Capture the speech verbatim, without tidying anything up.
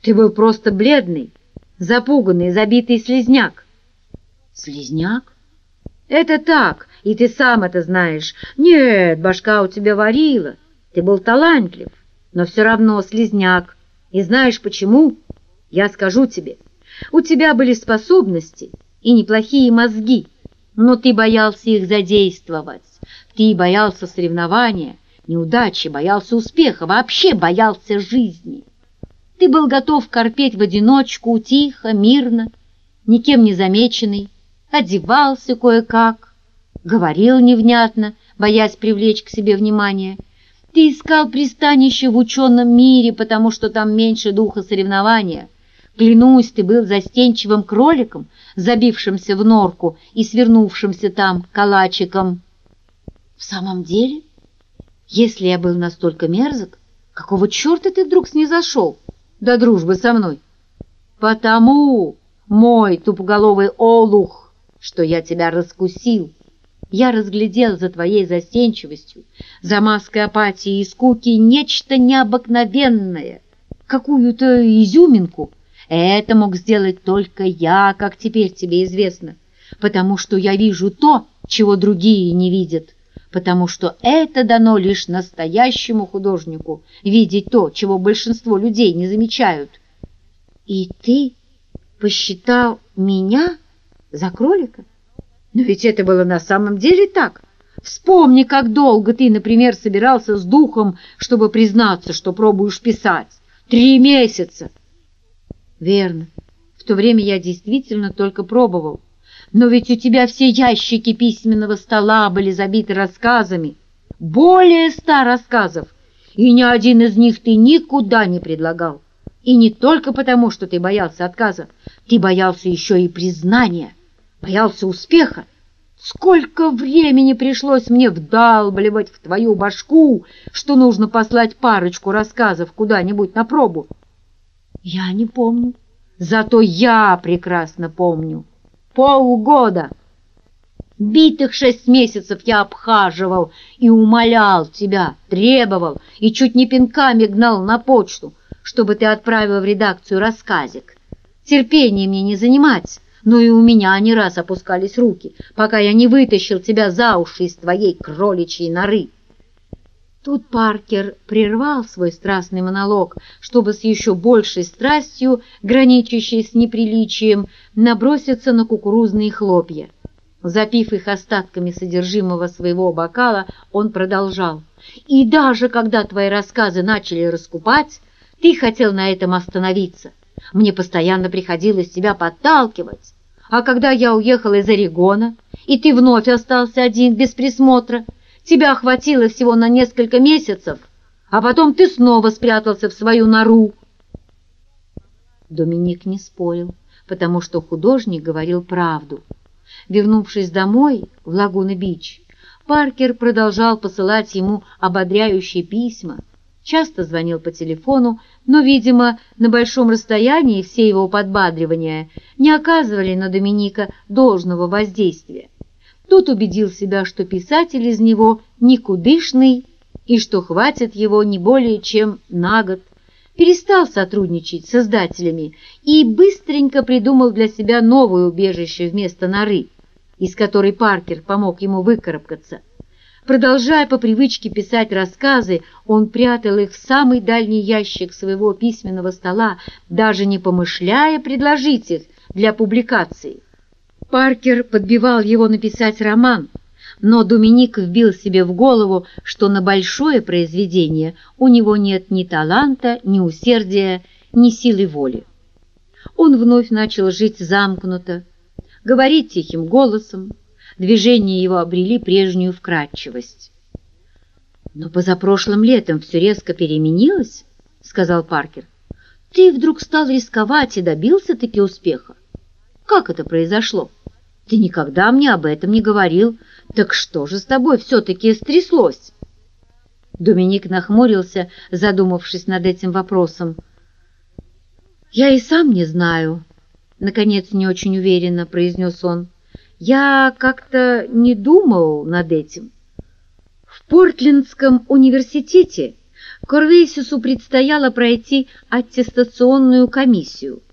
Ты был просто бледный, запуганный, забитый слизняк. Слизняк? Это так, и ты сам это знаешь. Нет, башка у тебя варила, ты был талантлив, но все равно слизняк. И знаешь почему? Я скажу тебе. У тебя были способности и неплохие мозги, но ты боялся их задействовать. Ты боялся соревнования, неудачи, боялся успеха, вообще боялся жизни. Ты был готов корпеть в одиночку, тихо, мирно, никем не замеченный, одевался кое-как, говорил невнятно, боясь привлечь к себе внимание. Ты искал пристанище в ученом мире, потому что там меньше духа соревнования. Клянусь, ты был застенчивым кроликом, забившимся в норку и свернувшимся там калачиком. В самом деле, если я был настолько мерзок, какого черта ты вдруг снизошел до дружбы со мной? Потому, мой тупоголовый олух, что я тебя раскусил. Я разглядел за твоей застенчивостью, за маской апатии и скуки нечто необыкновенное, какую-то изюминку. Это мог сделать только я, как теперь тебе известно, потому что я вижу то, чего другие не видят, потому что это дано лишь настоящему художнику видеть то, чего большинство людей не замечают. И ты посчитал меня за кролика? Но ведь это было на самом деле так. Вспомни, как долго ты, например, собирался с духом, чтобы признаться, что пробуешь писать. Три месяца. Верно. В то время я действительно только пробовал. Но ведь у тебя все ящики письменного стола были забиты рассказами. Более ста рассказов. И ни один из них ты никуда не предлагал. И не только потому, что ты боялся отказа. Ты боялся еще и признания. Боялся успеха. Сколько времени пришлось мне вдалбливать в твою башку, что нужно послать парочку рассказов куда-нибудь на пробу. Я не помню. Зато я прекрасно помню. Полгода. Битых шесть месяцев я обхаживал и умолял тебя, требовал и чуть не пинками гнал на почту, чтобы ты отправил в редакцию рассказик. Терпение мне не занимать. Но и у меня не раз опускались руки, пока я не вытащил тебя за уши из твоей кроличьей норы. Тут Паркер прервал свой страстный монолог, чтобы с еще большей страстью, граничащей с неприличием, наброситься на кукурузные хлопья. Запив их остатками содержимого своего бокала, он продолжал. «И даже когда твои рассказы начали раскупать, ты хотел на этом остановиться. Мне постоянно приходилось тебя подталкивать. А когда я уехал из Орегона, и ты вновь остался один, без присмотра, тебя хватило всего на несколько месяцев, а потом ты снова спрятался в свою нору». Доминик не спорил, потому что художник говорил правду. Вернувшись домой, в Лагуна-Бич, Паркер продолжал посылать ему ободряющие письма, часто звонил по телефону, но, видимо, на большом расстоянии все его подбадривания не оказывали на Доминика должного воздействия. Тот убедил себя, что писатель из него никудышный и что хватит его не более чем на год, перестал сотрудничать с издателями и быстренько придумал для себя новое убежище вместо норы, из которой Паркер помог ему выкарабкаться. Продолжая по привычке писать рассказы, он прятал их в самый дальний ящик своего письменного стола, даже не помышляя предложить их для публикации. Паркер подбивал его написать роман, но Доминик вбил себе в голову, что на большое произведение у него нет ни таланта, ни усердия, ни силы воли. Он вновь начал жить замкнуто, говорить тихим голосом. Движения его обрели прежнюю вкрадчивость. «Но позапрошлым летом все резко переменилось», — сказал Паркер. «Ты вдруг стал рисковать и добился-таки успеха. Как это произошло? Ты никогда мне об этом не говорил. Так что же с тобой все-таки стряслось?» Доминик нахмурился, задумавшись над этим вопросом. «Я и сам не знаю», — наконец не очень уверенно произнес он. «Я как-то не думал над этим. В Портлендском университете Корвейсису предстояло пройти аттестационную комиссию,